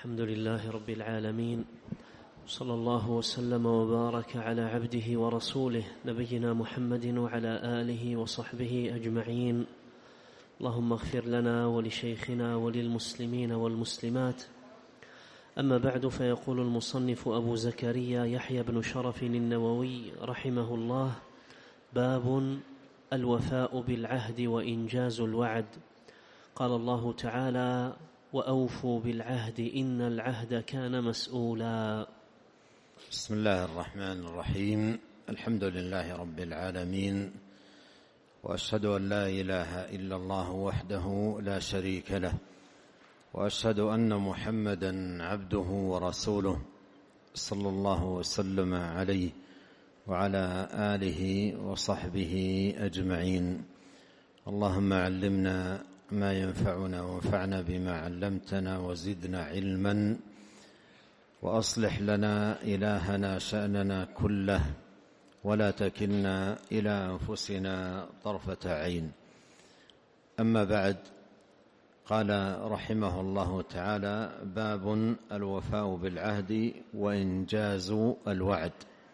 الحمد لله رب العالمين، صلى الله وسلم وبارك على عبده ورسوله نبينا محمد وعلى آله وصحبه أجمعين. اللهم اغفر لنا ولشيخنا وللمسلمين والمسلمات. أما بعد، فيقول المصنف أبو زكريا يحيى بن شرف النووي رحمه الله: باب الوفاء بالعهد وإنجاز الوعد. قال الله تعالى: وأوفوا بالعهد إن العهد كان مسؤولا. بسم الله الرحمن الرحيم. الحمد لله رب العالمين، وأشهد أن لا إله إلا الله وحده لا شريك له، وأشهد أن محمدا عبده ورسوله صلى الله وسلم عليه وعلى آله وصحبه أجمعين. اللهم علمنا ما ينفعنا وانفعنا بما علمتنا وزدنا علما، وأصلح لنا إلهنا شأننا كله، ولا تكلنا إلى أنفسنا طرفة عين. أما بعد، قال رحمه الله تعالى: باب الوفاء بالعهد وإنجاز الوعد.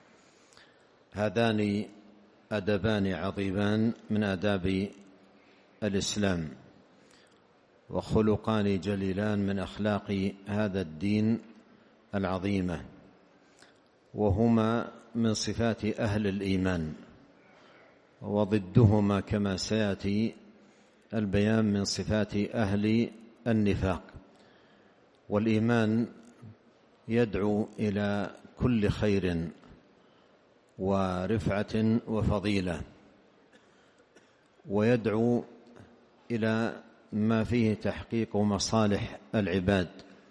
هذان أدبان عظيمان من آداب الإسلام، وخلقان جليلان من أخلاق هذا الدين العظيمة، وهما من صفات أهل الإيمان، وضدهما كما سيأتي البيان من صفات أهل النفاق. والإيمان يدعو إلى كل خير ورفعة وفضيلة، ويدعو إلى ما فيه تحقيق مصالح العباد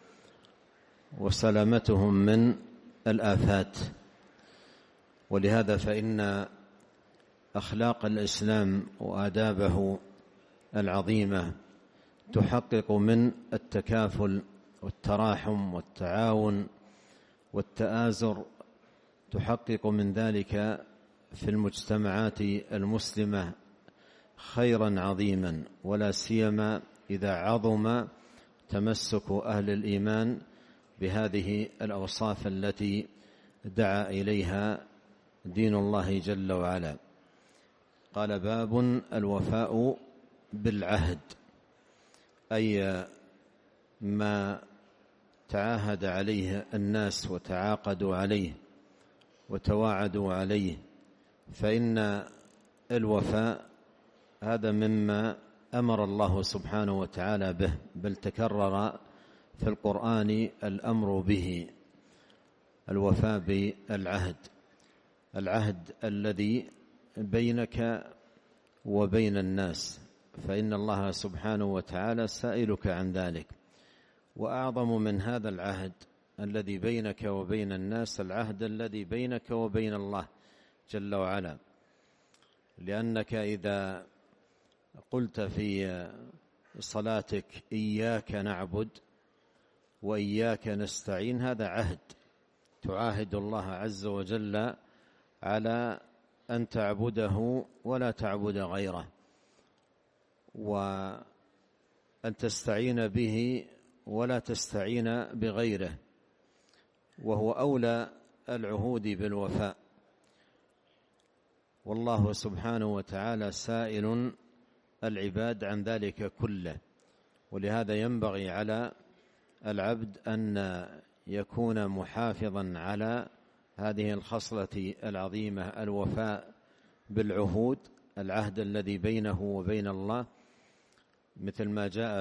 وسلامتهم من الآفات. ولهذا فإن أخلاق الإسلام وآدابه العظيمة تحقق من التكافل والتراحم والتعاون والتآزر، تحقق من ذلك في المجتمعات المسلمة خيرا عظيما، ولا سيما إذا عظم تمسك أهل الإيمان بهذه الأوصاف التي دعا إليها دين الله جل وعلا. قال: باب الوفاء بالعهد، أي ما تعاهد عليه الناس وتعاقدوا عليه وتواعدوا عليه، فإن الوفاء هذا مما أمر الله سبحانه وتعالى به، بل تكرر في القرآن الأمر به. الوفاء بالعهد، العهد الذي بينك وبين الناس، فإن الله سبحانه وتعالى سائلك عن ذلك. وأعظم من هذا العهد الذي بينك وبين الناس العهد الذي بينك وبين الله جل وعلا، لأنك إذا قلت في صلاتك إياك نعبد وإياك نستعين، هذا عهد تعاهد الله عز وجل على أن تعبده ولا تعبد غيره، وأن تستعين به ولا تستعين بغيره، وهو أولى العهود بالوفاء. والله سبحانه وتعالى سائل العباد عن ذلك كله. ولهذا ينبغي على العبد أن يكون محافظا على هذه الخصلة العظيمة، الوفاء بالعهود، العهد الذي بينه وبين الله، مثل ما جاء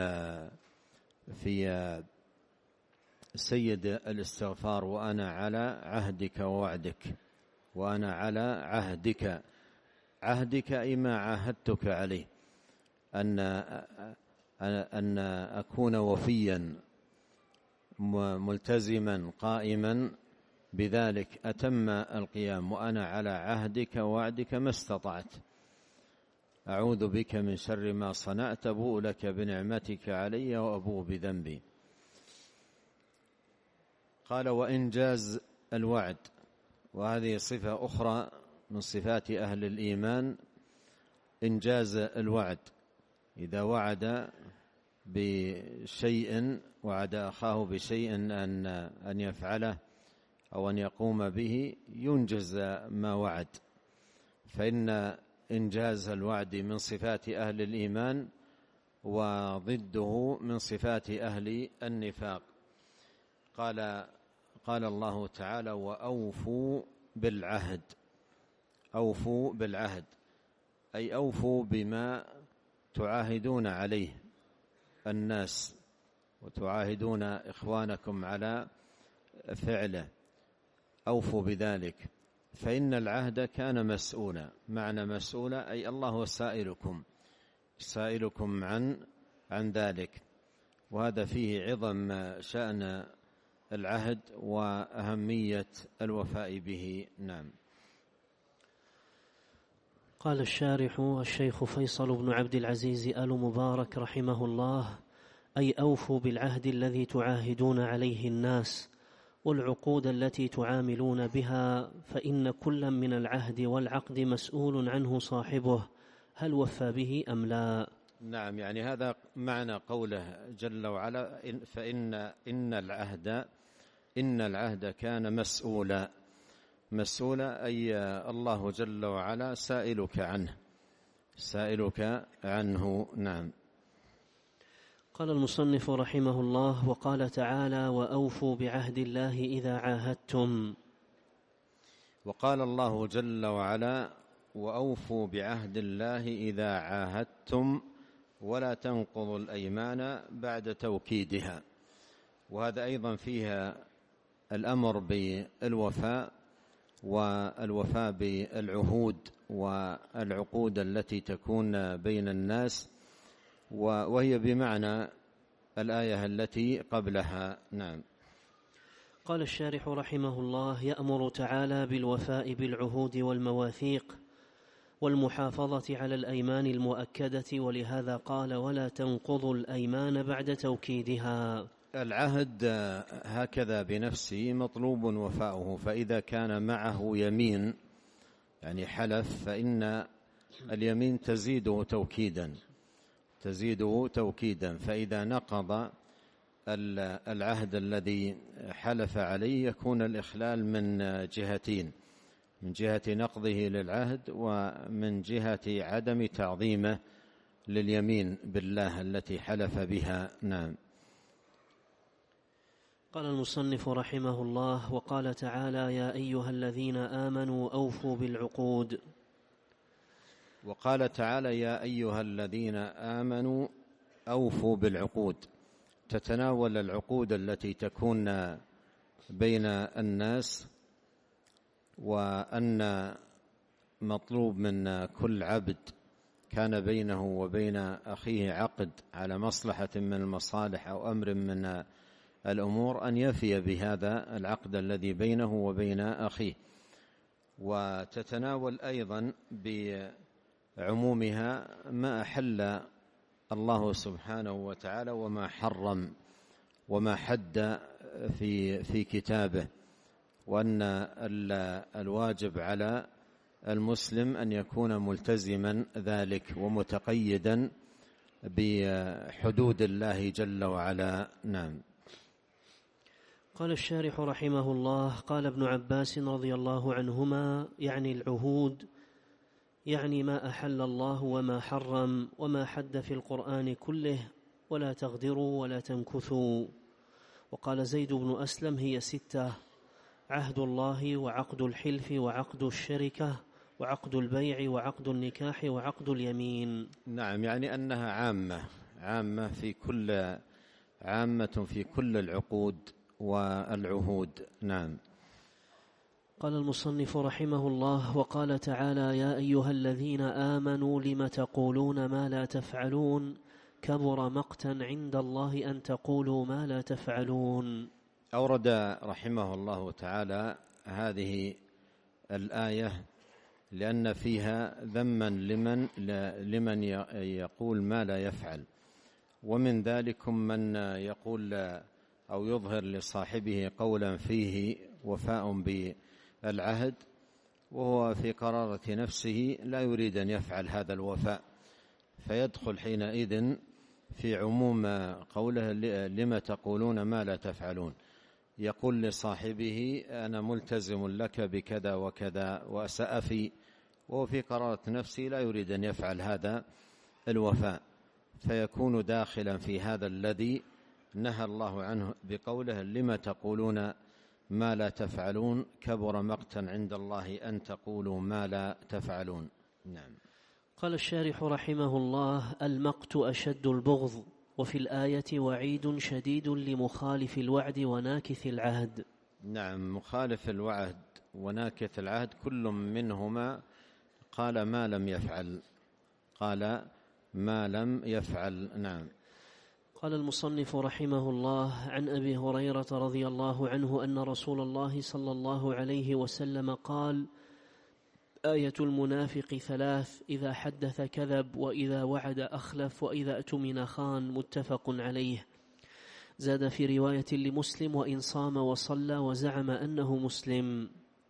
في سيد الاستغفار: وأنا على عهدك ووعدك. وأنا على عهدك، عهدك أي ما عاهدتك عليه، أن أكون وفيا ملتزما قائما بذلك أتم القيام. وأنا على عهدك ووعدك ما استطعت، أعوذ بك من شر ما صنعت، أبوء لك بنعمتك علي وأبوء بذنبي. قال: وإنجاز الوعد، وهذه صفة أخرى من صفات أهل الإيمان، إنجاز الوعد. إذا وعد بشيء وعد أخاه بشيء أن يفعله أو أن يقوم به ينجز ما وعد، فإن إنجاز الوعد من صفات أهل الإيمان وضده من صفات أهل النفاق. قال الله تعالى: وأوفوا بالعهد. أوفوا بالعهد أي أوفوا بما تعاهدون عليه الناس وتعاهدون إخوانكم على فعله، أوفوا بذلك، فإن العهد كان مسؤولا. معنى مسؤولا أي الله سائلكم عن ذلك، وهذا فيه عظم شأن العهد وأهمية الوفاء به. نعم. قال الشارح الشيخ فيصل بن عبد العزيز آل مبارك رحمه الله: أي أوفوا بالعهد الذي تعاهدون عليه الناس والعقود التي تعاملون بها، فإن كلا من العهد والعقد مسؤول عنه صاحبه هل وفى به أم لا. نعم، يعني هذا معنى قوله جل وعلا: إن العهد كان مسؤولا أي الله جل وعلا سائلك عنه. نعم. قال المصنف رحمه الله: وقال تعالى: وأوفوا بعهد الله إذا عاهدتم. وقال الله جل وعلا: وأوفوا بعهد الله إذا عاهدتم ولا تنقضوا الأيمان بعد توكيدها. وهذا أيضا فيها الأمر بالوفاء والوفاء بالعهود والعقود التي تكون بين الناس، وهي بمعنى الآية التي قبلها. نعم. قال الشارح رحمه الله: يأمر تعالى بالوفاء بالعهود والمواثيق والمحافظة على الأيمان المؤكدة، ولهذا قال: ولا تنقضوا الأيمان بعد توكيدها. العهد هكذا بنفسه مطلوب وفاؤه، فإذا كان معه يمين يعني حلف فإن اليمين تزيده توكيدا، فإذا نقض العهد الذي حلف عليه يكون الإخلال من جهتين: من جهة نقضه للعهد ومن جهة عدم تعظيمه لليمين بالله التي حلف بها. نعم. قال المصنف رحمه الله: وقال تعالى: يا أيها الذين آمنوا أوفوا بالعقود. وقال تعالى: يا أيها الذين آمنوا أوفوا بالعقود، تتناول العقود التي تكون بين الناس، وأن مطلوب من كل عبد كان بينه وبين أخيه عقد على مصلحة من المصالح أو أمر من الأمور أن يفي بهذا العقد الذي بينه وبين أخيه. وتتناول أيضا بعمومها ما أحل الله سبحانه وتعالى وما حرم وما حد في كتابه، وأن الواجب على المسلم أن يكون ملتزما ذلك ومتقيدا بحدود الله جل وعلا. نعم. قال الشارح رحمه الله: قال ابن عباس رضي الله عنهما: يعني العهود يعني ما أحل الله وما حرم وما حد في القرآن كله، ولا تغدروا ولا تنكثوا. وقال زيد بن أسلم: هي 6: عهد الله وعقد الحلف وعقد الشركة وعقد البيع وعقد النكاح وعقد اليمين. نعم، يعني أنها عامة في كل العقود والعهود. نعم. قال المصنف رحمه الله: وقال تعالى: يا أيها الذين آمنوا لم تقولون ما لا تفعلون كبر مقتا عند الله أن تقولوا ما لا تفعلون. أورد رحمه الله تعالى هذه الآية لأن فيها ذما لمن يقول ما لا يفعل، ومن ذلكم من يقول أو يظهر لصاحبه قولا فيه وفاء بالعهد، وهو في قرارة نفسه لا يريد أن يفعل هذا الوفاء، فيدخل حينئذ في عموم قوله لم تقولون ما لا تفعلون، يقول لصاحبه أنا ملتزم لك بكذا وكذا وسأفي، وهو في قرارة نفسه لا يريد أن يفعل هذا الوفاء، فيكون داخلا في هذا الذي نهى الله عنه بقوله لم تقولون ما لا تفعلون كبر مقتا عند الله أن تقولوا ما لا تفعلون. نعم. قال الشارح رحمه الله: المقت أشد البغض، وفي الآية وعيد شديد لمخالف الوعد وناكث العهد. نعم، مخالف الوعد وناكث العهد كل منهما قال ما لم يفعل، قال ما لم يفعل. نعم. قال المصنف رحمه الله: عن أبي هريرة رضي الله عنه أن رسول الله صلى الله عليه وسلم قال: آية المنافق ثلاث: إذا حدث كذب، وإذا وعد أخلف، وإذا اؤتمن خان. متفق عليه. زاد في رواية لمسلم: وإن صام وصلى وزعم أنه مسلم.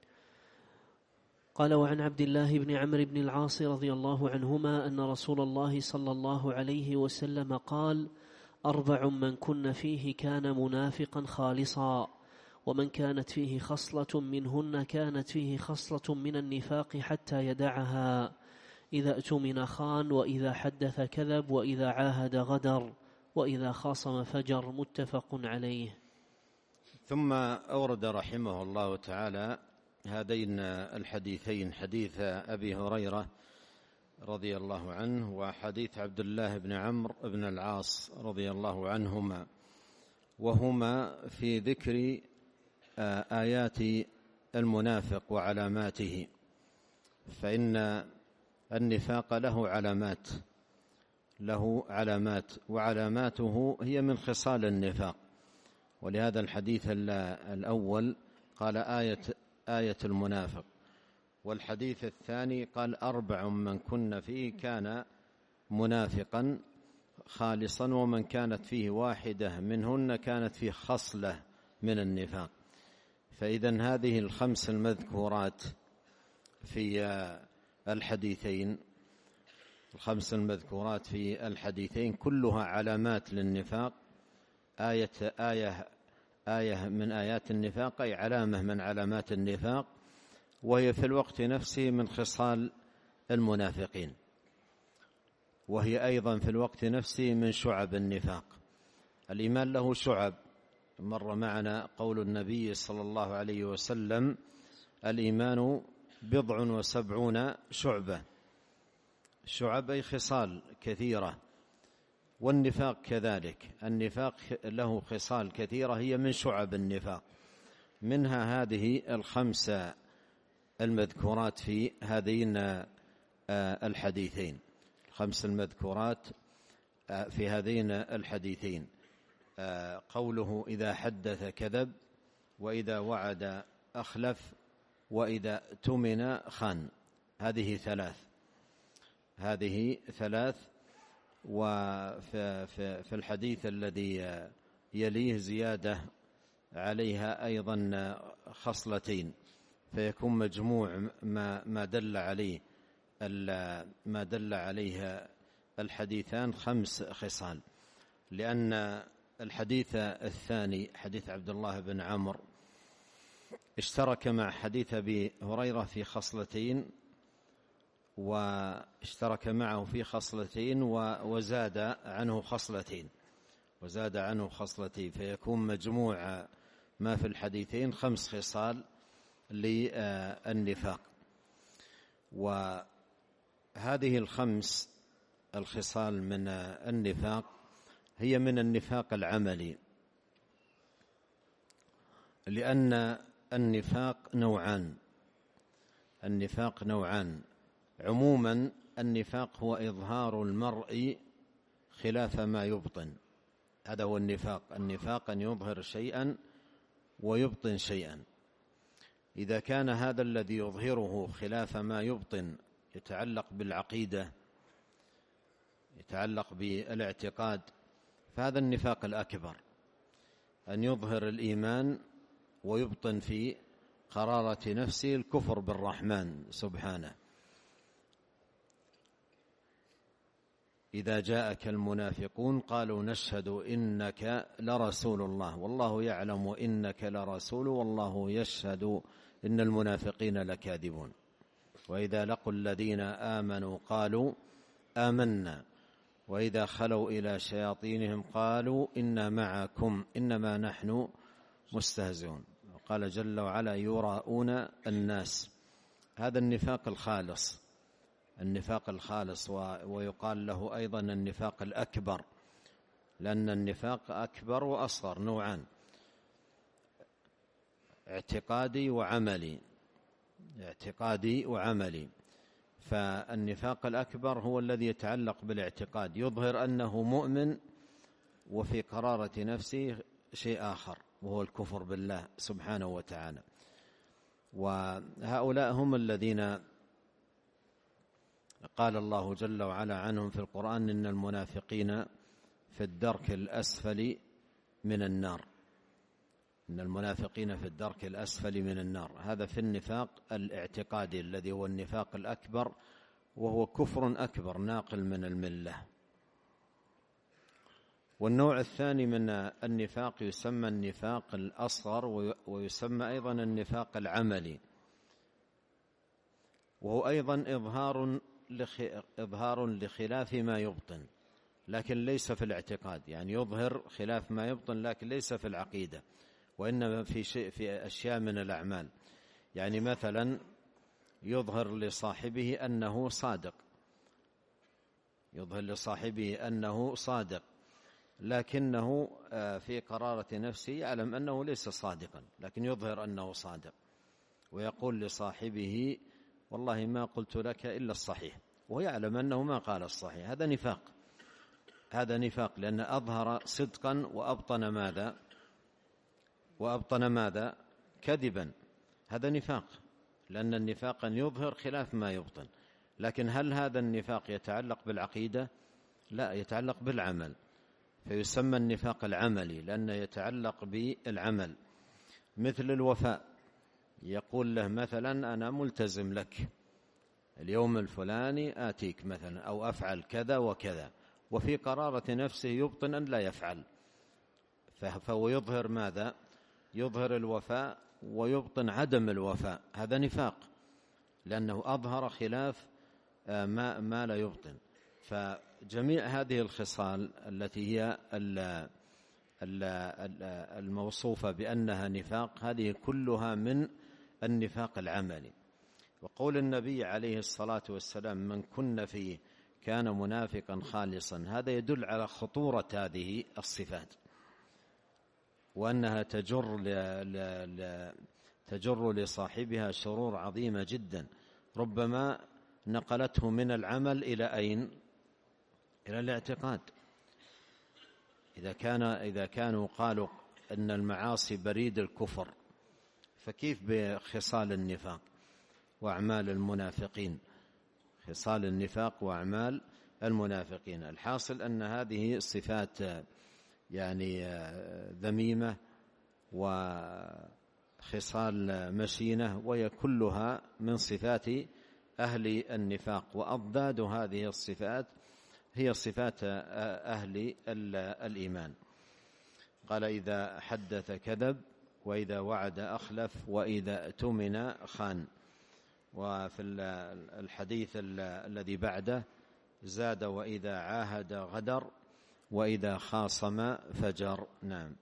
قال: وعن عبد الله بن عمرو بن العاص رضي الله عنهما أن رسول الله صلى الله عليه وسلم قال: 4 من كن فيه كان منافقا خالصا، ومن كانت فيه خصلة منهن كانت فيه خصلة من النفاق حتى يدعها: إذا اؤتمن خان، وإذا حدث كذب، وإذا عاهد غدر، وإذا خاصم فجر. متفق عليه. ثم أورد رحمه الله تعالى هذين الحديثين، حديث أبي هريرة رضي الله عنه وحديث عبد الله بن عمرو بن العاص رضي الله عنهما، وهما في ذكر آيات المنافق وعلاماته. فإن النفاق له علامات وعلاماته هي من خصال النفاق، ولهذا الحديث الأول قال آية المنافق، والحديث الثاني قال 4 من كن فيه كان منافقا خالصا، ومن كانت فيه واحدة منهن كانت فيه خصلة من النفاق. فإذن هذه ال5 المذكورات في الحديثين، ال5 المذكورات في الحديثين كلها علامات للنفاق. آية من آيات النفاق، أي علامة من علامات النفاق، وهي في الوقت نفسه من خصال المنافقين، وهي أيضا في الوقت نفسه من شعب النفاق. الإيمان له شعب، مر معنا قول النبي صلى الله عليه وسلم: الإيمان 70 شعبة. شعب أي خصال كثيرة، والنفاق كذلك، النفاق له خصال كثيرة هي من شعب النفاق، منها هذه ال5 المذكورات في هذين الحديثين، 5 المذكورات في هذين الحديثين. قوله إذا حدث كذب، وإذا وعد أخلف، وإذا اؤتمن خان. هذه 3. وفي الحديث الذي يليه زيادة عليها أيضا خصلتين، فيكون مجموع ما دل عليه الحديثان 5 خصال. لأن الحديث الثاني حديث عبد الله بن عمرو اشترك مع حديث أبي هريرة في خصلتين، واشترك معه في خصلتين وزاد عنه خصلتين، فيكون مجموع ما في الحديثين 5 خصال للنفاق. وهذه ال5 الخصال من النفاق هي من النفاق العملي، لأن النفاق نوعان. عموما النفاق هو إظهار المرء خلاف ما يبطن، هذا هو النفاق أن يظهر شيئا ويبطن شيئا. إذا كان هذا الذي يظهره خلاف ما يبطن يتعلق بالعقيدة، يتعلق بالاعتقاد، فهذا النفاق الأكبر، أن يظهر الإيمان ويبطن في قرارة نفسه الكفر بالرحمن سبحانه. إذا جاءك المنافقون قالوا نشهد إنك لرسول الله والله يعلم إنك لرسول والله يشهد إن المنافقين لكاذبون. وإذا لقوا الذين آمنوا قالوا آمنا وإذا خلوا إلى شياطينهم قالوا إنا معكم إنما نحن مستهزئون. قال جل وعلا يراءون الناس. هذا النفاق الخالص، النفاق الخالص، ويقال له أيضا النفاق الأكبر، لأن النفاق أكبر وأصغر، نوعان: اعتقادي وعملي. اعتقادي وعملي. فالنفاق الأكبر هو الذي يتعلق بالاعتقاد، يظهر أنه مؤمن وفي قرارة نفسه شيء آخر وهو الكفر بالله سبحانه وتعالى. وهؤلاء هم الذين قال الله جل وعلا عنهم في القرآن إن المنافقين في الدرك الأسفل من النار. إن المنافقين في الدرك الأسفل من النار. هذا في النفاق الاعتقادي الذي هو النفاق الأكبر، وهو كفر أكبر ناقل من الملة. والنوع الثاني من النفاق يسمى النفاق الأصغر، ويسمى أيضا النفاق العملي، وهو أيضا إظهار لخلاف ما يبطن، لكن ليس في الاعتقاد. يعني يظهر خلاف ما يبطن لكن ليس في العقيدة، وإنما في أشياء من الأعمال. يعني مثلا يظهر لصاحبه أنه صادق، يظهر لصاحبه أنه صادق، لكنه في قرارة نفسه يعلم أنه ليس صادقا، لكن يظهر أنه صادق، ويقول لصاحبه والله ما قلت لك إلا الصحيح، ويعلم أنه ما قال الصحيح. هذا نفاق، هذا نفاق، لأن أظهر صدقا وأبطن ماذا؟ وأبطن ماذا؟ كذبا. هذا نفاق، لأن النفاق أن يظهر خلاف ما يبطن. لكن هل هذا النفاق يتعلق بالعقيدة؟ لا، يتعلق بالعمل، فيسمى النفاق العملي لأنه يتعلق بالعمل. مثل الوفاء، يقول له مثلا أنا ملتزم لك اليوم الفلاني آتيك مثلا، أو أفعل كذا وكذا، وفي قرارة نفسه يبطن أن لا يفعل، فهو يظهر ماذا؟ يظهر الوفاء ويبطن عدم الوفاء. هذا نفاق، لأنه أظهر خلاف ما لا يبطن. فجميع هذه الخصال التي هي الموصوفة بأنها نفاق، هذه كلها من النفاق العملي. وقول النبي عليه الصلاة والسلام من كن فيه كان منافقا خالصا، هذا يدل على خطورة هذه الصفات، وأنها تجر لصاحبها شرور عظيمة جدا، ربما نقلته من العمل إلى أين؟ إلى الاعتقاد. إذا كانوا قالوا أن المعاصي بريد الكفر، فكيف بخصال النفاق وأعمال المنافقين؟ خصال النفاق وأعمال المنافقين. الحاصل أن هذه صفات يعني ذميمة وخصال مشينة، وهي كلها من صفات أهل النفاق، وأضداد هذه الصفات هي صفات أهل الإيمان. قال إذا حدث كذب، وإذا وعد أخلف، وإذا اؤتمن خان. وفي الحديث الذي بعده زاد وإذا عاهد غدر، وإذا خاصم فجر. نعم.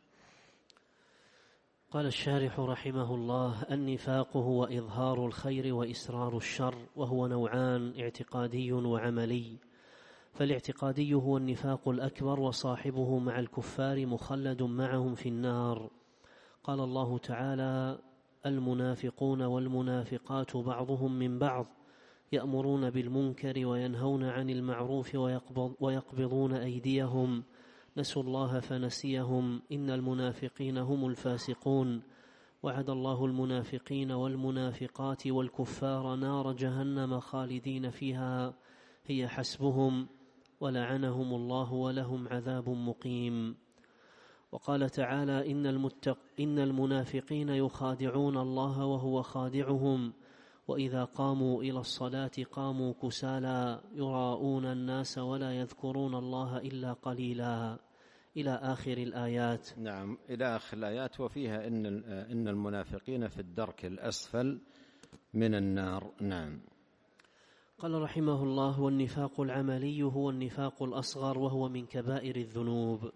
قال الشارح رحمه الله: النفاق هو إظهار الخير وإسرار الشر، وهو نوعان: اعتقادي وعملي. فالاعتقادي هو النفاق الأكبر، وصاحبه مع الكفار مخلد معهم في النار. قال الله تعالى: المنافقون والمنافقات بعضهم من بعض يأمرون بالمنكر وينهون عن المعروف ويقبضون أيديهم نسوا الله فنسيهم إن المنافقين هم الفاسقون. وعد الله المنافقين والمنافقات والكفار نار جهنم خالدين فيها هي حسبهم ولعنهم الله ولهم عذاب مقيم. وقال تعالى: إن المنافقين يخادعون الله وهو خادعهم وإذا قاموا إلى الصلاة قاموا كسالى يراءون الناس ولا يذكرون الله إلا قليلا، إلى آخر الآيات. نعم، إلى آخر الآيات، وفيها إن المنافقين في الدرك الأسفل من النار. نعم. قال رحمه الله: والنفاق العملي هو النفاق الأصغر، وهو من كبائر الذنوب.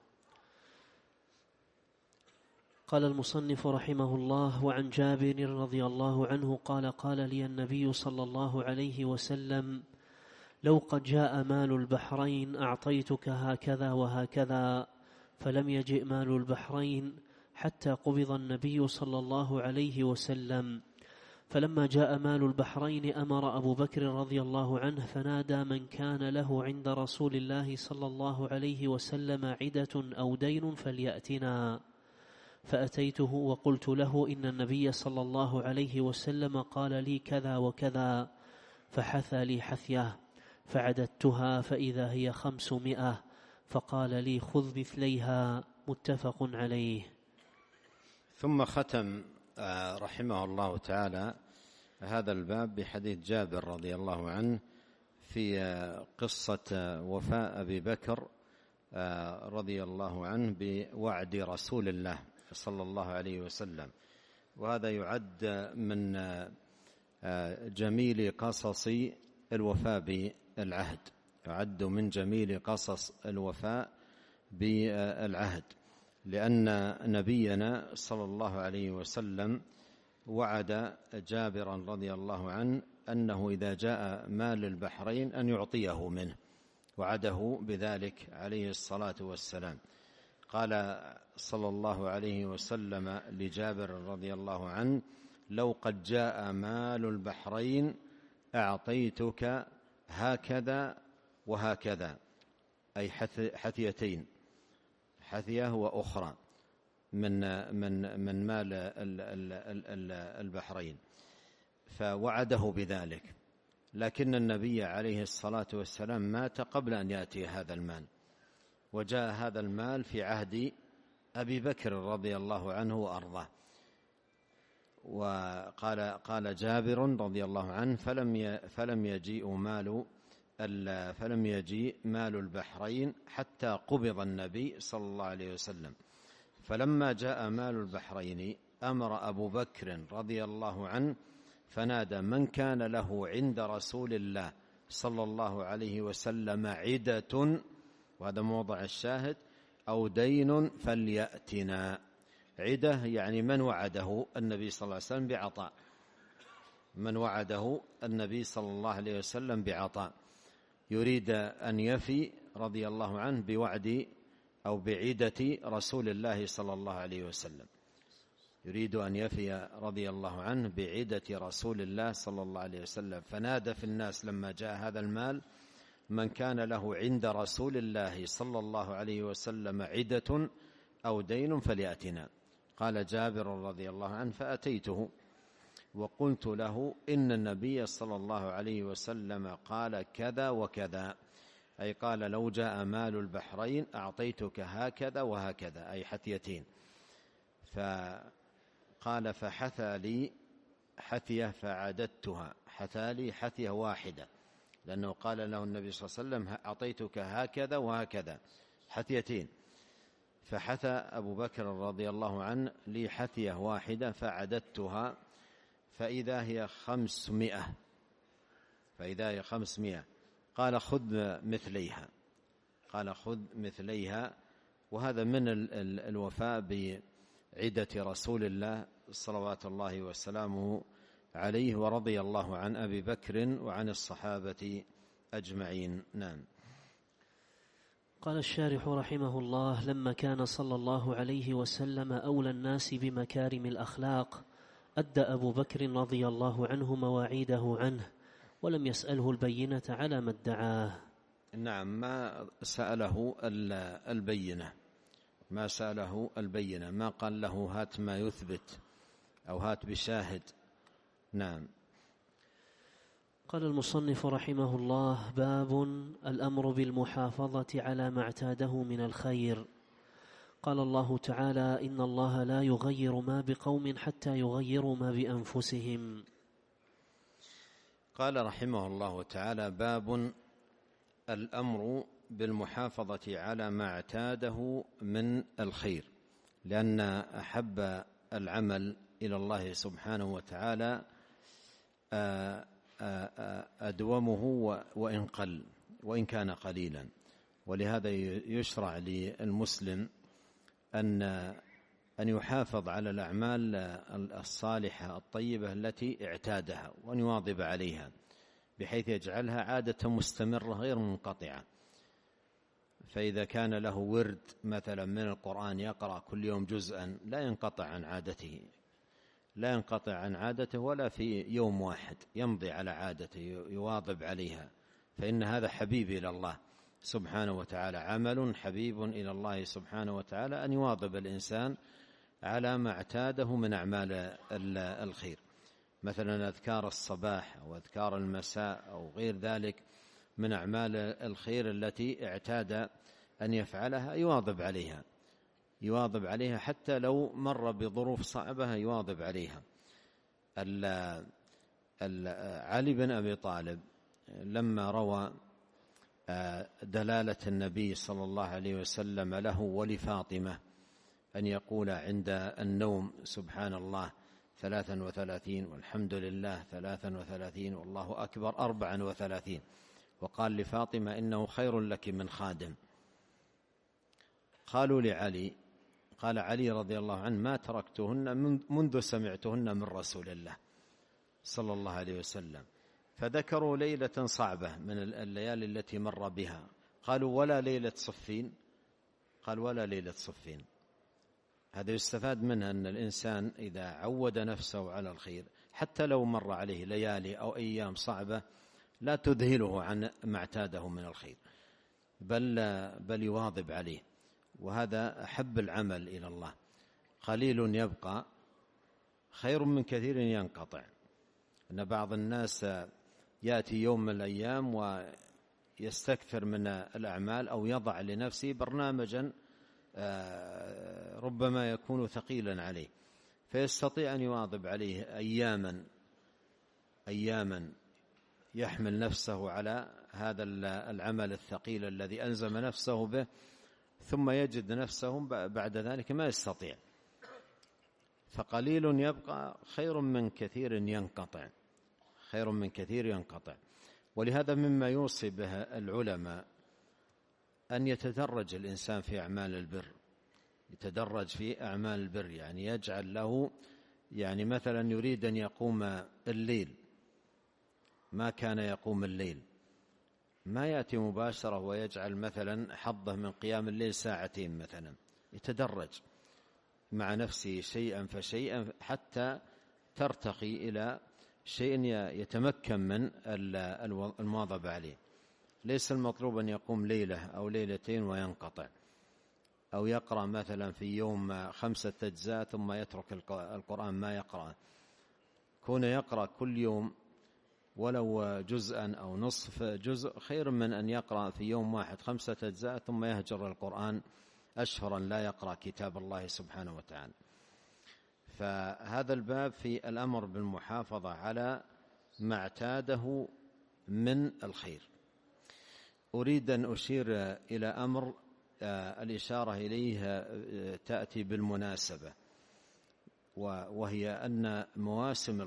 قال المصنف رحمه الله: وعن جابر رضي الله عنه قال: قال لي النبي صلى الله عليه وسلم: لو قد جاء مال البحرين أعطيتك هكذا وهكذا، فلم يجئ مال البحرين حتى قبض النبي صلى الله عليه وسلم. فلما جاء مال البحرين أمر أبو بكر رضي الله عنه فنادى من كان له عند رسول الله صلى الله عليه وسلم عدة أو دين فليأتنا. فأتيته وقلت له: إن النبي صلى الله عليه وسلم قال لي كذا وكذا، فحثى لي حثيه، فعددتها فإذا هي 500، فقال لي: خذ مثليها. متفق عليه. ثم ختم رحمه الله تعالى هذا الباب بحديث جابر رضي الله عنه في قصة وفاء أبي بكر رضي الله عنه بوعد رسول الله صلى الله عليه وسلم. وهذا يعد من جميل قصص الوفاء بالعهد، يعد من جميل قصص الوفاء بالعهد، لأن نبينا صلى الله عليه وسلم وعد جابرا رضي الله عنه أنه إذا جاء مال البحرين أن يعطيه منه، وعده بذلك عليه الصلاة والسلام. قال صلى الله عليه وسلم لجابر رضي الله عنه: لو قد جاء مال البحرين أعطيتك هكذا وهكذا، أي حثيتين، حثية وأخرى من مال البحرين، فوعده بذلك. لكن النبي عليه الصلاة والسلام مات قبل أن يأتي هذا المال، وجاء هذا المال في عهد أبي بكر رضي الله عنه وأرضاه. وقال جابر رضي الله عنه: فلم يجيء مال البحرين حتى قبض النبي صلى الله عليه وسلم. فلما جاء مال البحرين أمر أبو بكر رضي الله عنه فنادى من كان له عند رسول الله صلى الله عليه وسلم عدة، وهذا موضع الشاهد، أو دين فليأتنا. عدة يعني من وعده النبي صلى الله عليه وسلم بعطاء، من وعده النبي صلى الله عليه وسلم بعطاء، يريد أن يفي رضي الله عنه بوعد أو بعدة رسول الله صلى الله عليه وسلم، يريد أن يفي رضي الله عنه بعدة رسول الله صلى الله عليه وسلم. فنادى في الناس لما جاء هذا المال: من كان له عند رسول الله صلى الله عليه وسلم عدة أو دين فليأتنا. قال جابر رضي الله عنه: فأتيته وقلت له: إن النبي صلى الله عليه وسلم قال كذا وكذا، أي قال لو جاء مال البحرين أعطيتك هكذا وهكذا، أي حثيتين. فقال: فحثى لي حثية فعددتها، حثى لي حثية واحدة، لأنه قال له النبي صلى الله عليه وسلم: أعطيتك هكذا وهكذا، حثيتين. فحثى أبو بكر رضي الله عنه لي حثية واحدة فعددتها فإذا هي 500، فإذا هي 500. قال: خذ مثليها، قال: خذ مثليها. وهذا من الوفاء بعدة رسول الله صلوات الله وسلامه عليه، ورضي الله عن أبي بكر وعن الصحابة أجمعين. نعم. قال الشارح رحمه الله: لما كان صلى الله عليه وسلم أولى الناس بمكارم الأخلاق أدى أبو بكر رضي الله عنه مواعيده عنه، ولم يسأله البينة على ما ادعاه. نعم، ما سأله البينة، ما سأله البينة، ما قال له هات ما يثبت أو هات بشاهد. نعم. قال المصنف رحمه الله: باب الأمر بالمحافظة على ما اعتاده من الخير. قال الله تعالى: إن الله لا يغير ما بقوم حتى يغيروا ما بأنفسهم. قال رحمه الله تعالى: باب الأمر بالمحافظة على ما اعتاده من الخير، لأن أحب العمل إلى الله سبحانه وتعالى أدومه وإن قل، وإن كان قليلا. ولهذا يشرع للمسلم أن يحافظ على الأعمال الصالحة الطيبة التي اعتادها، وأن يواظب عليها بحيث يجعلها عادة مستمرة غير منقطعة. فإذا كان له ورد مثلا من القرآن يقرأ كل يوم جزءا لا ينقطع عن عادته ولا في يوم واحد، يمضي على عادته يواظب عليها، فإن هذا حبيب إلى الله سبحانه وتعالى، عمل حبيب إلى الله سبحانه وتعالى أن يواظب الإنسان على ما اعتاده من أعمال الخير، مثلا أذكار الصباح أو أذكار المساء أو غير ذلك من أعمال الخير التي اعتاد أن يفعلها، يواظب عليها حتى لو مر بظروف صعبة يواظب عليها. علي بن أبي طالب لما روى دلالة النبي صلى الله عليه وسلم له ولفاطمة أن يقول عند النوم سبحان الله 33 والحمد لله 33 والله أكبر 34، وقال لفاطمة إنه خير لك من خادم. قالوا لعلي، قال علي رضي الله عنه: ما تركتهن منذ سمعتهن من رسول الله صلى الله عليه وسلم. فذكروا ليلة صعبة من الليالي التي مر بها، قالوا: ولا ليلة صفين؟ قال: ولا ليلة صفين. هذا يستفاد منها أن الإنسان إذا عود نفسه على الخير حتى لو مر عليه ليالي أو أيام صعبة لا تذهله عن ما اعتاده من الخير، بل يواظب عليه، وهذا أحب العمل إلى الله. قليل يبقى خير من كثير ينقطع. أن بعض الناس يأتي يوم من الأيام ويستكثر من الأعمال أو يضع لنفسه برنامجا ربما يكون ثقيلا عليه، فيستطيع أن يواظب عليه أياما يحمل نفسه على هذا العمل الثقيل الذي ألزم نفسه به، ثم يجد نفسه بعد ذلك ما يستطيع. فقليل يبقى خير من كثير ينقطع. ولهذا مما يوصي به العلماء أن يتدرج الإنسان في أعمال البر، يعني يجعل له، يعني مثلا يريد أن يقوم الليل، ما كان يقوم الليل، ما يأتي مباشرة ويجعل مثلا حظه من قيام الليل ساعتين مثلا، يتدرج مع نفسه شيئا فشيئا حتى ترتقي إلى شيء يتمكن من المواظبة عليه. ليس المطلوب أن يقوم ليلة أو ليلتين وينقطع، أو يقرأ مثلا في يوم 5 أجزاء ثم يترك القرآن ما يقرأ. كون يقرأ كل يوم ولو جزءا أو نصف جزء خير من أن يقرأ في يوم واحد 5 أجزاء ثم يهجر القرآن أشهرا لا يقرأ كتاب الله سبحانه وتعالى. فهذا الباب في الأمر بالمحافظة على ما اعتاده من الخير. أريد أن أشير إلى أمر الإشارة إليه تأتي بالمناسبة، وهي أن مواسم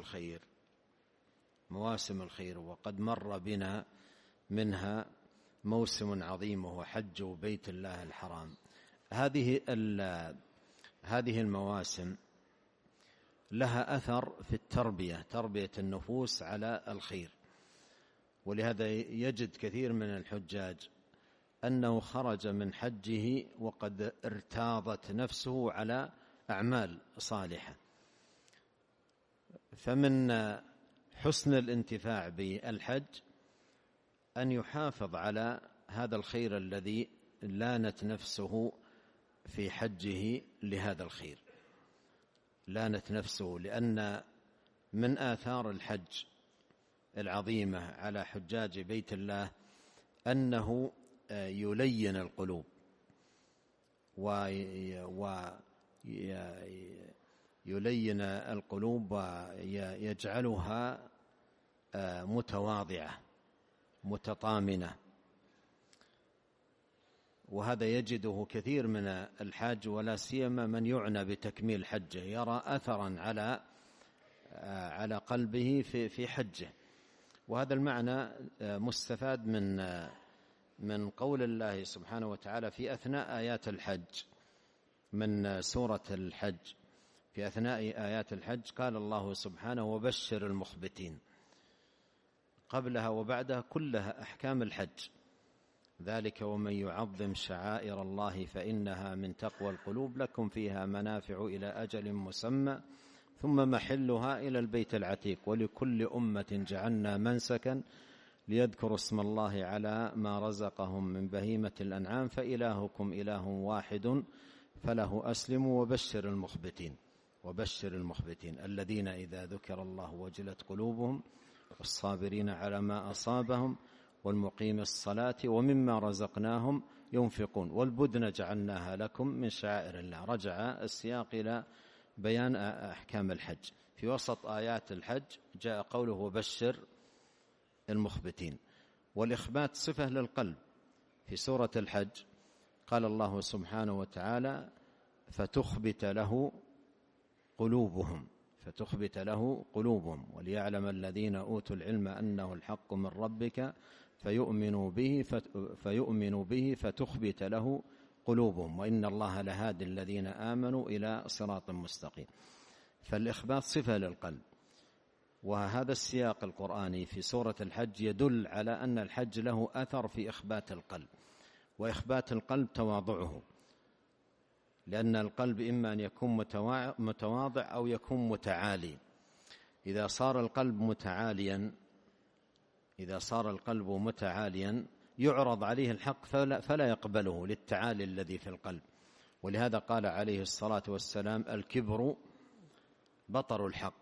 الخير وقد مر بنا منها موسم عظيم وهو حج بيت الله الحرام. هذه المواسم لها أثر في تربية النفوس على الخير. ولهذا يجد كثير من الحجاج أنه خرج من حجه وقد ارتاضت نفسه على أعمال صالحة. فمن حسن الانتفاع بالحج أن يحافظ على هذا الخير الذي لانت نفسه في حجه لهذا الخير، لانت نفسه، لأن من آثار الحج العظيمة على حجاج بيت الله أنه يلين القلوب ويلين القلوب ويجعلها متواضعة متطامنة، وهذا يجده كثير من الحاج، ولا سيما من يعنى بتكميل حجه، يرى أثرا على قلبه في حجه. وهذا المعنى مستفاد من قول الله سبحانه وتعالى في أثناء آيات الحج من سورة الحج. في أثناء آيات الحج قال الله سبحانه: وبشر المخبتين. قبلها وبعدها كلها أحكام الحج. ذلك ومن يعظم شعائر الله فإنها من تقوى القلوب، لكم فيها منافع إلى أجل مسمى ثم محلها إلى البيت العتيق، ولكل أمة جعلنا منسكا ليذكروا اسم الله على ما رزقهم من بهيمة الأنعام فإلهكم إله واحد فله أسلموا وبشر المخبتين. وبشر المخبتين الذين إذا ذكر الله وجلت قلوبهم والصابرين على ما أصابهم والمقيم الصلاة ومما رزقناهم ينفقون والبدن جعلناها لكم من شعائر الله. رجع السياق إلى بيان أحكام الحج. في وسط آيات الحج جاء قوله: وبشر المخبتين. والإخبات صفة للقلب. في سورة الحج قال الله سبحانه وتعالى: فتخبت له قلوبهم. فتخبت له قلوبهم وليعلم الذين أوتوا العلم أنه الحق من ربك فيؤمنوا به فتخبت له قلوبهم وإن الله لهادي الذين آمنوا إلى صراط مستقيم. فالإخبات صفة للقلب. وهذا السياق القرآني في سورة الحج يدل على أن الحج له أثر في إخبات القلب. وإخبات القلب تواضعه، لأن القلب إما أن يكون متواضع أو يكون متعالي. إذا صار القلب متعاليا يعرض عليه الحق فلا يقبله للتعالي الذي في القلب. ولهذا قال عليه الصلاة والسلام: الكبر بطر الحق.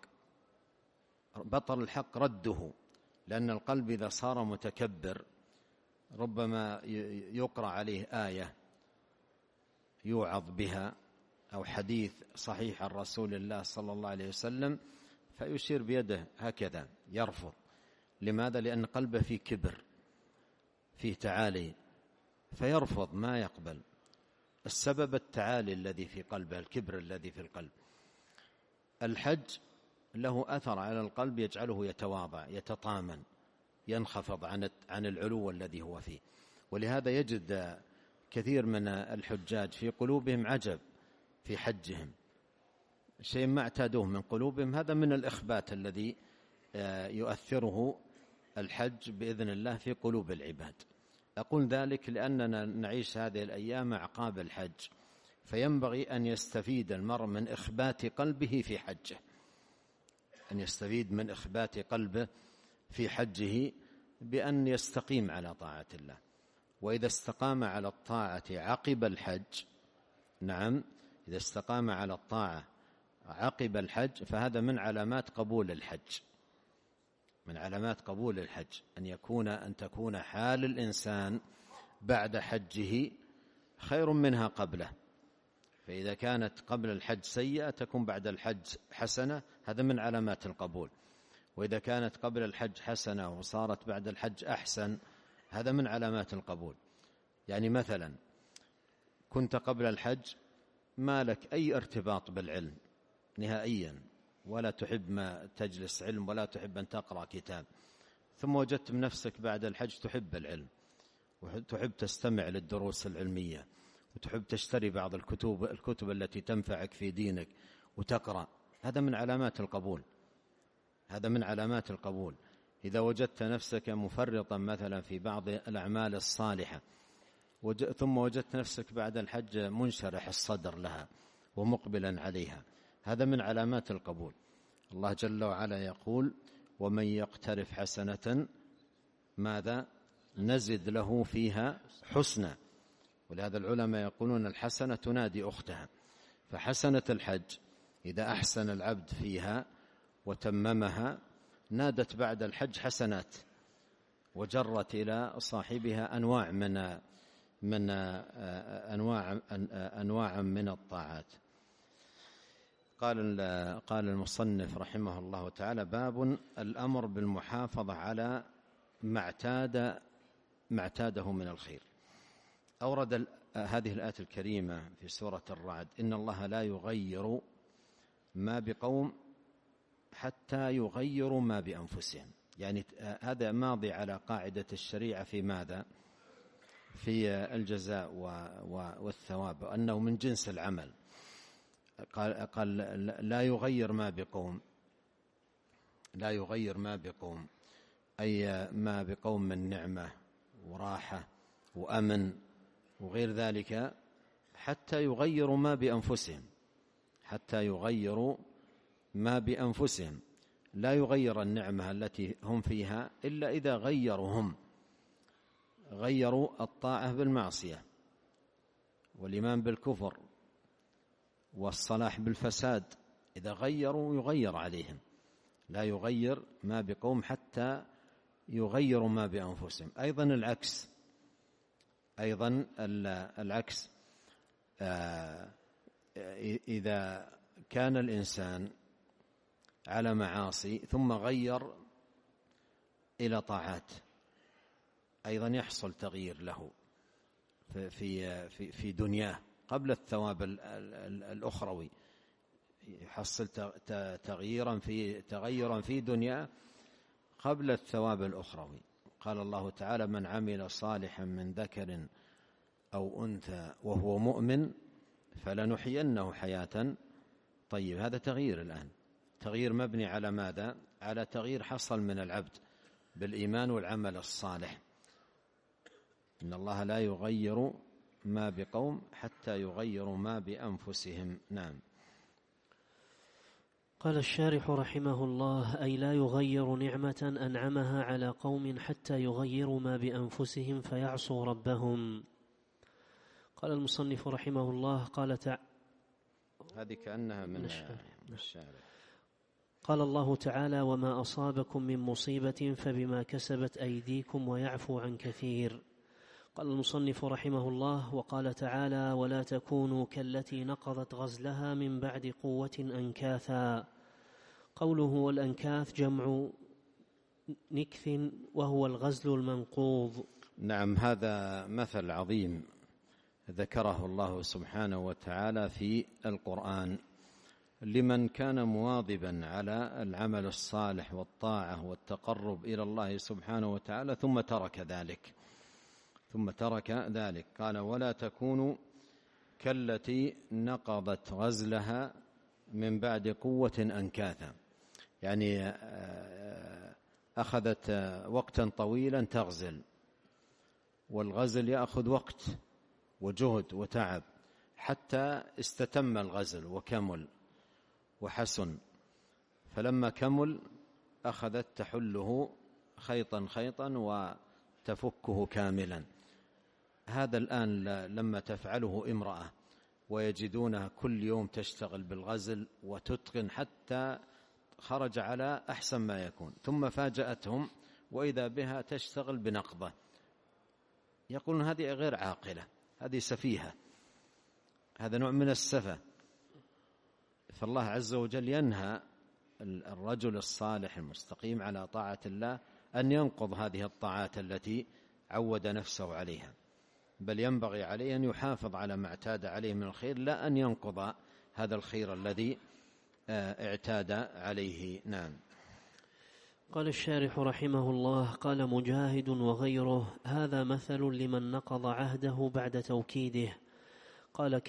بطر الحق رده، لأن القلب إذا صار متكبر ربما يقرأ عليه آية يوعظ بها أو حديث صحيح عن رسول الله صلى الله عليه وسلم فيشير بيده هكذا يرفض. لماذا؟ لأن قلبه فيه كبر، فيه تعالي، فيرفض ما يقبل. السبب التعالي الذي في قلبه، الكبر الذي في القلب. الحج له أثر على القلب يجعله يتواضع، يتطامن، ينخفض عن العلو الذي هو فيه. ولهذا يجد كثير من الحجاج في قلوبهم عجب في حجهم، شيء ما اعتادوه من قلوبهم. هذا من الإخبات الذي يؤثره الحج بإذن الله في قلوب العباد. أقول ذلك لأننا نعيش هذه الأيام أعقاب الحج، فينبغي أن يستفيد المرء من إخبات قلبه في حجه، أن يستفيد من إخبات قلبه في حجه بأن يستقيم على طاعة الله. وإذا استقام على الطاعة عقب الحج، نعم، إذا استقام على الطاعة عقب الحج فهذا من علامات قبول الحج. من علامات قبول الحج أن تكون حال الإنسان بعد حجه خير منها قبله. فإذا كانت قبل الحج سيئة تكون بعد الحج حسنة، هذا من علامات القبول. وإذا كانت قبل الحج حسنة وصارت بعد الحج أحسن، هذا من علامات القبول. يعني مثلا كنت قبل الحج ما لك أي ارتباط بالعلم نهائيا، ولا تحب ما تجلس علم ولا تحب أن تقرأ كتاب، ثم وجدت من نفسك بعد الحج تحب العلم وتحب تستمع للدروس العلمية وتحب تشتري بعض الكتب التي تنفعك في دينك وتقرأ. هذا من علامات القبول. هذا من علامات القبول. إذا وجدت نفسك مفرطا مثلا في بعض الأعمال الصالحة ثم وجدت نفسك بعد الحج منشرح الصدر لها ومقبلا عليها، هذا من علامات القبول. الله جل وعلا يقول: ومن يقترف حسنة ماذا نزد له فيها حسنى. ولهذا العلماء يقولون الحسنة تنادي أختها. فحسنة الحج إذا أحسن العبد فيها وتممها نادت بعد الحج حسنات، وجرت إلى صاحبها أنواع من الطاعات. قال المصنف رحمه الله تعالى: باب الأمر بالمحافظة على ما اعتاده من الخير. أورد هذه الآية الكريمة في سورة الرعد: إن الله لا يغير ما بقوم حتى يغيروا ما بأنفسهم. يعني هذا ماضي على قاعدة الشريعة في ماذا؟ في الجزاء والثواب، أنه من جنس العمل. قال لا يغير ما بقوم، لا يغير ما بقوم، أي ما بقوم من نعمة وراحة وأمن وغير ذلك، حتى يغيروا ما بأنفسهم، حتى يغيروا ما بأنفسهم. لا يغير النعمة التي هم فيها إلا إذا غيروا الطاعة بالمعصية، والإيمان بالكفر، والصلاح بالفساد. إذا غيروا يغير عليهم. لا يغير ما بقوم حتى يغيروا ما بأنفسهم. أيضا العكس، إذا كان الإنسان على معاصي ثم غير إلى طاعات، أيضا يحصل تغيير له في دنياه قبل الثواب الأخروي، يحصل تغيرا في دنياه قبل الثواب الأخروي. قال الله تعالى: من عمل صالحا من ذكر أو أنثى وهو مؤمن فلنحيينه حياة طيبة. هذا تغيير الآن، تغيير مبني على ماذا؟ على تغيير حصل من العبد بالإيمان والعمل الصالح. إن الله لا يغير ما بقوم حتى يغيروا ما بأنفسهم. نعم. قال الشارح رحمه الله: أي لا يغير نعمة أنعمها على قوم حتى يغيروا ما بأنفسهم فيعصوا ربهم. قال المصنف رحمه الله: هذه كأنها من الشارح. قال الله تعالى: وما أصابكم من مصيبة فبما كسبت أيديكم ويعفو عن كثير. قال المصنف رحمه الله: وقال تعالى: ولا تكونوا كالتي نقضت غزلها من بعد قوة أنكاثا. قوله والأنكاث جمع نكث وهو الغزل المنقوض. نعم، هذا مثل عظيم ذكره الله سبحانه وتعالى في القرآن لمن كان مواظبا على العمل الصالح والطاعة والتقرب إلى الله سبحانه وتعالى ثم ترك ذلك. قال: ولا تكونوا كالتي نقضت غزلها من بعد قوة أنكاثا. يعني أخذت وقتا طويلا تغزل، والغزل يأخذ وقت وجهد وتعب حتى استتم الغزل وكمل وحسن، فلما كمل أخذت تحله خيطا وتفكه كاملا. هذا الآن لما تفعله امرأة ويجدونها كل يوم تشتغل بالغزل وتتقن حتى خرج على أحسن ما يكون، ثم فاجأتهم وإذا بها تشتغل بنقضة، يقولون هذه غير عاقلة، هذه سفيهة، هذا نوع من السفة. فالله عز وجل ينهى الرجل الصالح المستقيم على طاعة الله أن ينقض هذه الطاعات التي عود نفسه عليها، بل ينبغي عليه أن يحافظ على ما اعتاد عليه من الخير، لا أن ينقض هذا الخير الذي اعتاد عليه. نعم. قال الشارح رحمه الله: قال مجاهد وغيره: هذا مثل لمن نقض عهده بعد توكيده. قال: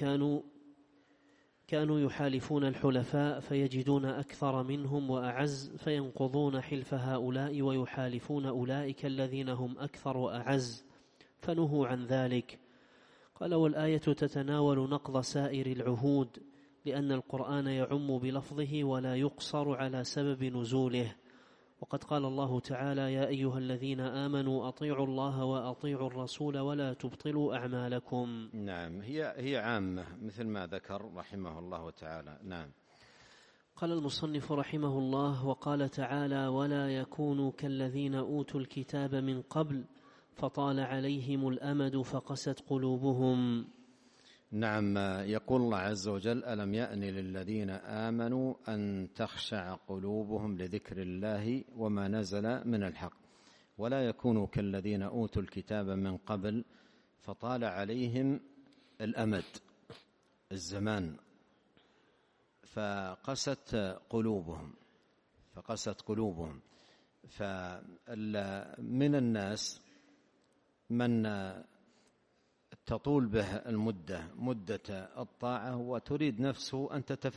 كانوا يحالفون الحلفاء فيجدون أكثر منهم وأعز فينقضون حلف هؤلاء ويحالفون أولئك الذين هم أكثر وأعز، فنهوا عن ذلك. قال: والآية تتناول نقض سائر العهود، لأن القرآن يعم بلفظه ولا يقصر على سبب نزوله. وقد قال الله تعالى: يا أيها الذين آمنوا أطيعوا الله وأطيعوا الرسول ولا تبطلوا أعمالكم. نعم، هي عامة مثل ما ذكر رحمه الله تعالى. نعم. قال المصنف رحمه الله: وقال تعالى: ولا يكونوا كالذين أوتوا الكتاب من قبل فطال عليهم الأمد فقست قلوبهم. نعم. يقول الله عز وجل: ألم يأن للذين آمنوا أن تخشع قلوبهم لذكر الله وما نزل من الحق ولا يكونوا كالذين أوتوا الكتاب من قبل فطال عليهم الأمد، الزمان، فقست قلوبهم. فمن الناس من تطول به مدة الطاعة وتريد نفسه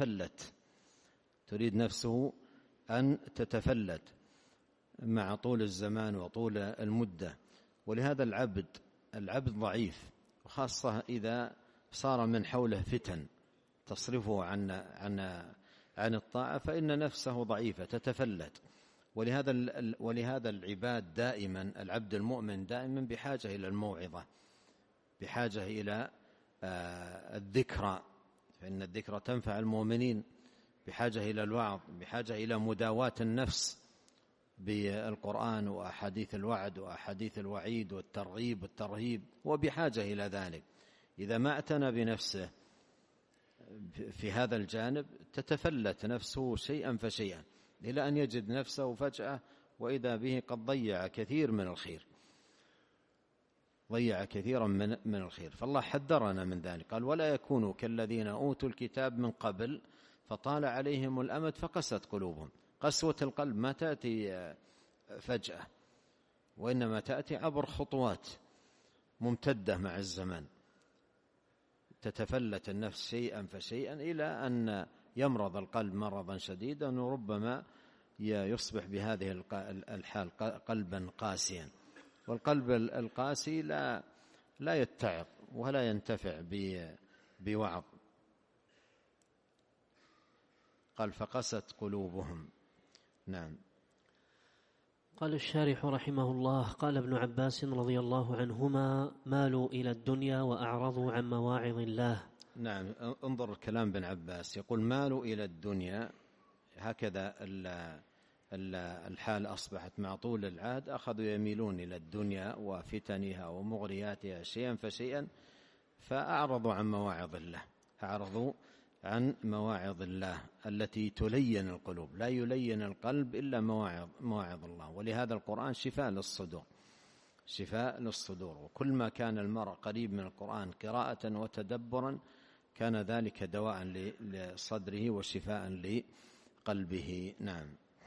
أن تتفلت مع طول الزمان وطول المدة. ولهذا العبد ضعيف، وخاصة إذا صار من حوله فتن تصرفه عن الطاعة فإن نفسه ضعيفة تتفلت. ولهذا العبد المؤمن دائما بحاجة إلى الموعظة، بحاجة إلى الذكرى، فإن الذكرى تنفع المؤمنين، بحاجة إلى الوعظ، بحاجة إلى مداواة النفس بالقرآن وأحاديث الوعد وأحاديث الوعيد والترغيب والترهيب، وبحاجة إلى ذلك. إذا ما اعتنى بنفسه في هذا الجانب تتفلت نفسه شيئا فشيئا إلى أن يجد نفسه فجأة وإذا به قد ضيع كثيرا من الخير. فالله حذرنا من ذلك، قال: ولا يكونوا كالذين أوتوا الكتاب من قبل فطال عليهم الأمد فقست قلوبهم. قسوة القلب ما تأتي فجأة، وإنما تأتي عبر خطوات ممتدة مع الزمان، تتفلت النفس شيئا فشيئا إلى أن يمرض القلب مرضا شديدا، وربما يصبح بهذه الحال قلبا قاسيا. والقلب القاسي لا يتعظ ولا ينتفع بوعظ. قال: فقست قلوبهم. نعم. قال الشارح رحمه الله: قال ابن عباس رضي الله عنهما: مالوا إلى الدنيا وأعرضوا عن مواعظ الله. نعم. انظر كلام ابن عباس، يقول: مالوا إلى الدنيا، هكذا الحال أصبحت مع طول العهد، أخذوا يميلون إلى الدنيا وفتنها ومغرياتها شيئا فشيئا، فأعرضوا عن مواعظ الله، أعرضوا عن مواعظ الله التي تلين القلوب. لا يلين القلب إلا مواعظ الله. ولهذا القرآن شفاء للصدور، وكل ما كان المرء قريب من القرآن قراءة وتدبرا كان ذلك دواء لصدره وشفاء لقلبه. نعم.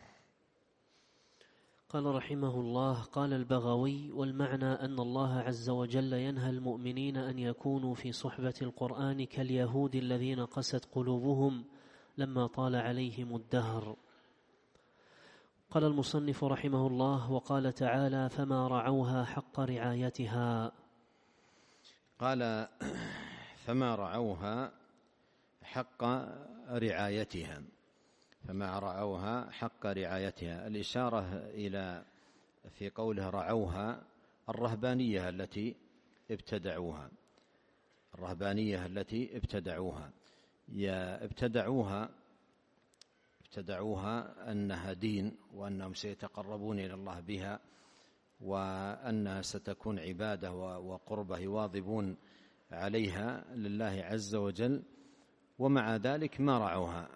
قال رحمه الله: قال البغوي: والمعنى أن الله عز وجل ينهى المؤمنين أن يكونوا في صحبة القرآن كاليهود الذين قست قلوبهم لما طال عليهم الدهر. قال المصنف رحمه الله: وقال تعالى: فما رعوها حق رعايتها. قال: فما رعوها حق رعايتها. فما رعوها حق رعايتها، الإشارة إلى في قوله رعوها الرهبانية التي ابتدعوها ابتدعوها أنها دين، وأنهم سيتقربون إلى الله بها، وأنها ستكون عبادة وقربة يواظبون عليها لله عز وجل، ومع ذلك ما رعوها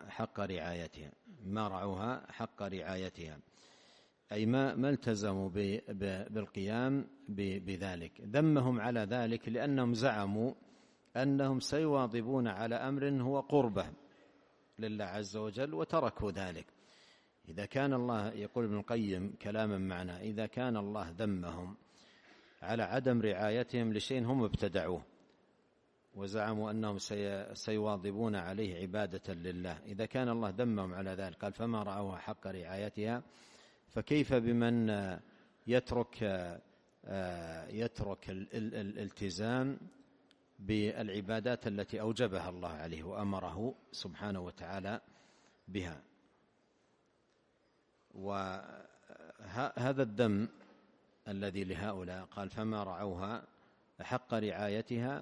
حق رعايتها، أي ما التزموا بالقيام بذلك. ذمهم على ذلك لأنهم زعموا أنهم سيواظبون على أمر هو قربة لله عز وجل وتركوا ذلك. إذا كان الله، يقول ابن القيم كلاما معناه، إذا كان الله ذمهم على عدم رعايتهم لشيء هم ابتدعوه وزعموا أنهم سيواظبون عليه عبادة لله، إذا كان الله ذمهم على ذلك قال: فما رعوها حق رعايتها، فكيف بمن يترك الالتزام بالعبادات التي أوجبها الله عليه وأمره سبحانه وتعالى بها. وهذا الذم الذي لهؤلاء قال: فما رعوها حق رعايتها،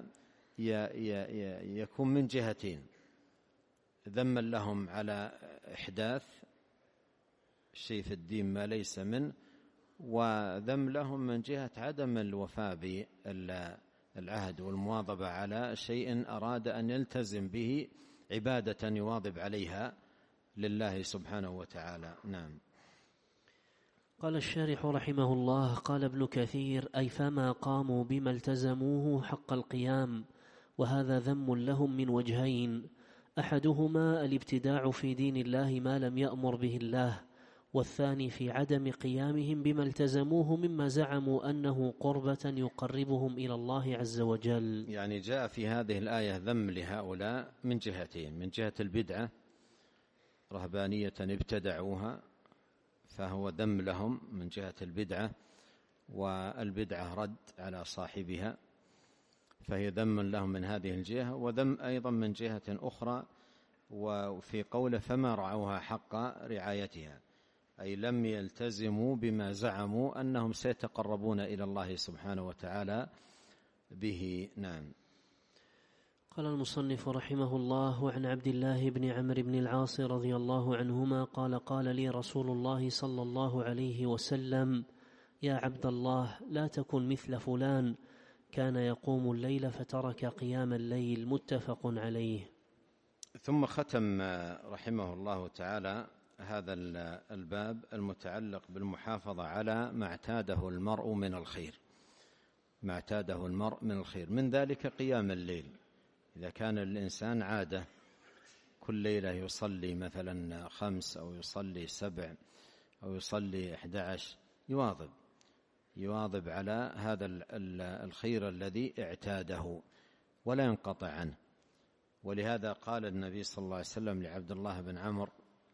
يكون من جهتين: ذما لهم على إحداث شيء في الدين ما ليس منه، وذم لهم من جهة عدم الوفاء العهد والمواظبة على شيء أراد أن يلتزم به عبادة يواظب عليها لله سبحانه وتعالى. نعم. قال الشارح رحمه الله: قال ابن كثير: أي فما قاموا بما التزموه حق القيام، وهذا ذم لهم من وجهين: أحدهما الابتداع في دين الله ما لم يأمر به الله، والثاني في عدم قيامهم بما التزموه مما زعموا أنه قربة يقربهم إلى الله عز وجل. يعني جاء في هذه الآية ذم لهؤلاء من جهتين: من جهة البدعة، رهبانية ابتدعوها فهو ذم لهم من جهة البدعة، والبدعة رد على صاحبها فهي ذم لهم من هذه الجهة، وذم أيضا من جهة أخرى وفي قوله فما رعوها حق رعايتها، أي لم يلتزموا بما زعموا أنهم سيتقربون إلى الله سبحانه وتعالى به. نعم. قال المصنف رحمه الله: وعن عبد الله بن عمرو بن العاص رضي الله عنهما قال: قال لي رسول الله صلى الله عليه وسلم: يا عبد الله، لا تكن مثل فلان كان يقوم الليل فترك قيام الليل. متفق عليه. ثم ختم رحمه الله تعالى هذا الباب المتعلق بالمحافظة على ما اعتاده المرء من الخير، ما اعتاده المرء من الخير، من ذلك قيام الليل. إذا كان الإنسان عادة كل ليلة يصلي مثلا 5 أو يصلي 7 أو يصلي 11، يواظب على هذا الخير الذي اعتاده ولا ينقطع عنه. ولهذا قال النبي صلى الله عليه وسلم لعبد الله بن عمرو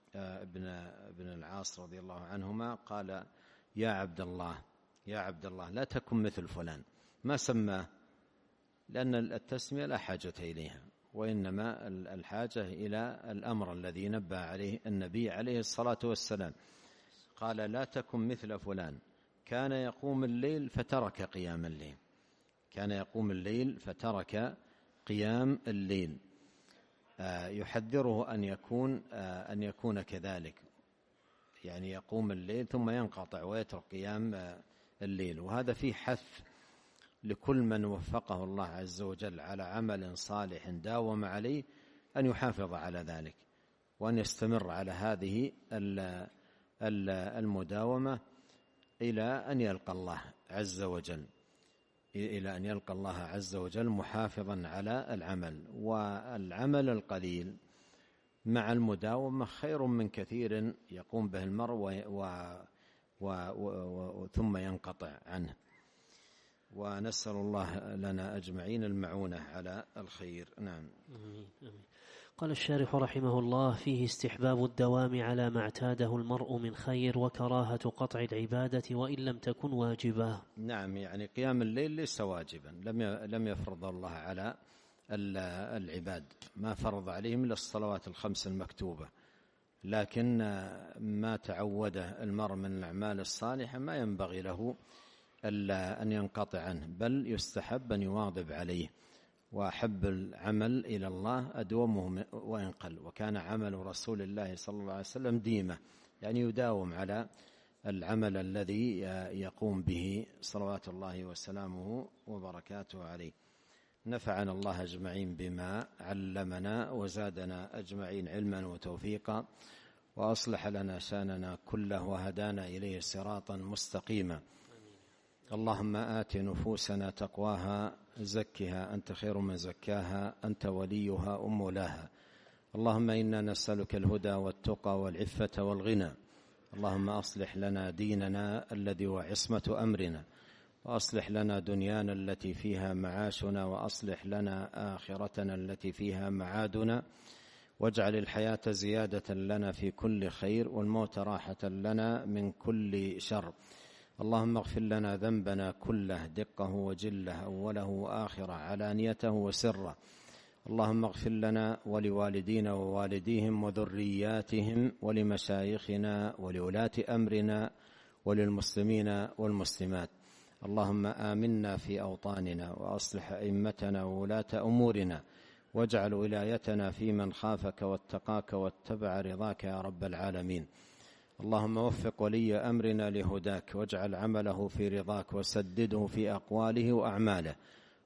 بن العاص رضي الله عنهما، قال: يا عبد الله لا تكن مثل فلان. ما سماه لأن التسمية لا حاجة إليها، وإنما الحاجة إلى الأمر الذي نبه عليه النبي عليه الصلاة والسلام. قال: لا تكن مثل فلان كان يقوم الليل فترك قيام الليل، كان يقوم الليل فترك قيام الليل. يحذره أن يكون كذلك، يعني يقوم الليل ثم ينقطع ويترك قيام الليل. وهذا فيه حث لكل من وفقه الله عز وجل على عمل صالح داوم عليه أن يحافظ على ذلك، وأن يستمر على هذه المداومة إلى أن يلقى الله عز وجل، محافظا على العمل. والعمل القليل مع المداومة خير من كثير يقوم به المرء ثم ينقطع عنه. ونسأل الله لنا أجمعين المعونة على الخير. نعم. قال الشارح رحمه الله: فيه استحباب الدوام على ما اعتاده المرء من خير، وكراهة قطع العبادة وإن لم تكن واجبة. نعم، يعني قيام الليل ليس واجبا، لم يفرض الله على العباد، ما فرض عليهم إلا الصلوات 5 المكتوبة، لكن ما تعوده المرء من الأعمال الصالحة ما ينبغي له ألا أن ينقطع عنه، بل يستحب أن يواظب عليه. وأحب العمل إلى الله أدومه وإن قل، وكان عمل رسول الله صلى الله عليه وسلم ديمة، يعني يداوم على العمل الذي يقوم به صلوات الله وسلامه وبركاته عليه. نفعنا الله أجمعين بما علمنا، وزادنا أجمعين علما وتوفيقا، وأصلح لنا شاننا كله، وهدانا إليه صراطا مستقيما. اللهم آت نفوسنا تقواها، زكها أنت خير من زكاها، أنت وليها ومولاها. اللهم إنا نسألك الهدى والتقى والعفة والغنى. اللهم أصلح لنا ديننا الذي هو عصمة أمرنا، وأصلح لنا دنيانا التي فيها معاشنا، وأصلح لنا آخرتنا التي فيها معادنا، واجعل الحياة زيادة لنا في كل خير، والموت راحة لنا من كل شر. اللهم اغفر لنا ذنبنا كله، دقه وجله، أوله وآخره، علانيته وسره. اللهم اغفر لنا ولوالدينا ووالديهم وذرياتهم، ولمشايخنا ولولاة أمرنا، وللمسلمين والمسلمات. اللهم آمنا في أوطاننا، وأصلح أئمتنا وولاة أمورنا، واجعل ولايتنا في من خافك واتقاك واتبع رضاك يا رب العالمين. اللهم وفق ولي أمرنا لهداك، واجعل عمله في رضاك، وسدده في أقواله وأعماله.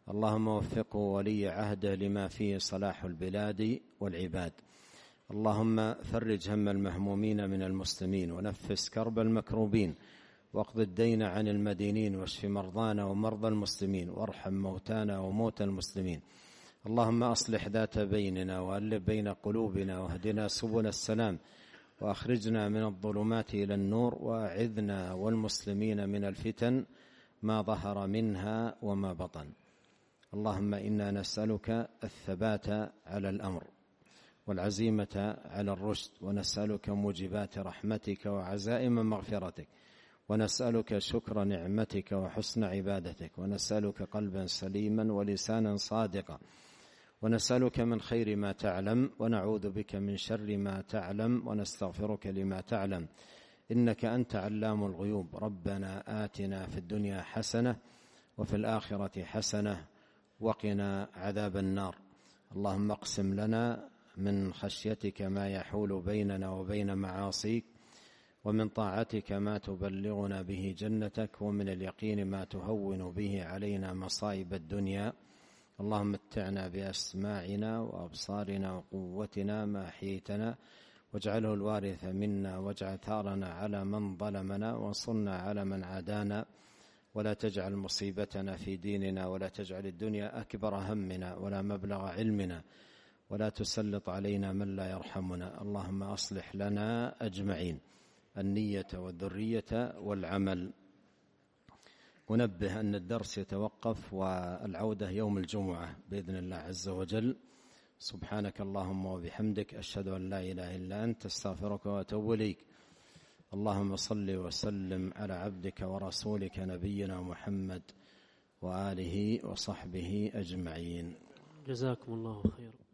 اللهم وفقه ولي عهده لما فيه صلاح البلاد والعباد. اللهم فرج هم المهمومين من المسلمين، ونفس كرب المكروبين، واقض الدين عن المدينين، واشف مرضانا ومرضى المسلمين، وارحم موتانا وموتى المسلمين. اللهم أصلح ذات بيننا، وألف بين قلوبنا، واهدنا سبل السلام، وأخرجنا من الظلمات إلى النور، وأعذنا والمسلمين من الفتن ما ظهر منها وما بطن. اللهم إنا نسألك الثبات على الأمر والعزيمة على الرشد، ونسألك موجبات رحمتك وعزائم مغفرتك، ونسألك شكر نعمتك وحسن عبادتك، ونسألك قلبا سليما ولسانا صادقا، ونسألك من خير ما تعلم، ونعوذ بك من شر ما تعلم، ونستغفرك لما تعلم، إنك أنت علام الغيوب. ربنا آتنا في الدنيا حسنة وفي الآخرة حسنة وقنا عذاب النار. اللهم اقسم لنا من خشيتك ما يحول بيننا وبين معاصيك، ومن طاعتك ما تبلغنا به جنتك، ومن اليقين ما تهون به علينا مصائب الدنيا. اللهم متعنا بأسماعنا وأبصارنا وقوتنا ما أحييتنا، واجعله الوارث منا، واجعل ثارنا على من ظلمنا، وانصرنا على من عادانا، ولا تجعل مصيبتنا في ديننا، ولا تجعل الدنيا أكبر همنا ولا مبلغ علمنا، ولا تسلط علينا من لا يرحمنا. اللهم أصلح لنا أجمعين النية والذرية والعمل. ونبه أن الدرس يتوقف والعودة يوم الجمعة بإذن الله عز وجل. سبحانك اللهم وبحمدك، أشهد أن لا إله إلا أنت، استغفرك وأتوب إليك. اللهم صل وسلم على عبدك ورسولك نبينا محمد وآله وصحبه أجمعين. جزاكم الله خيرا.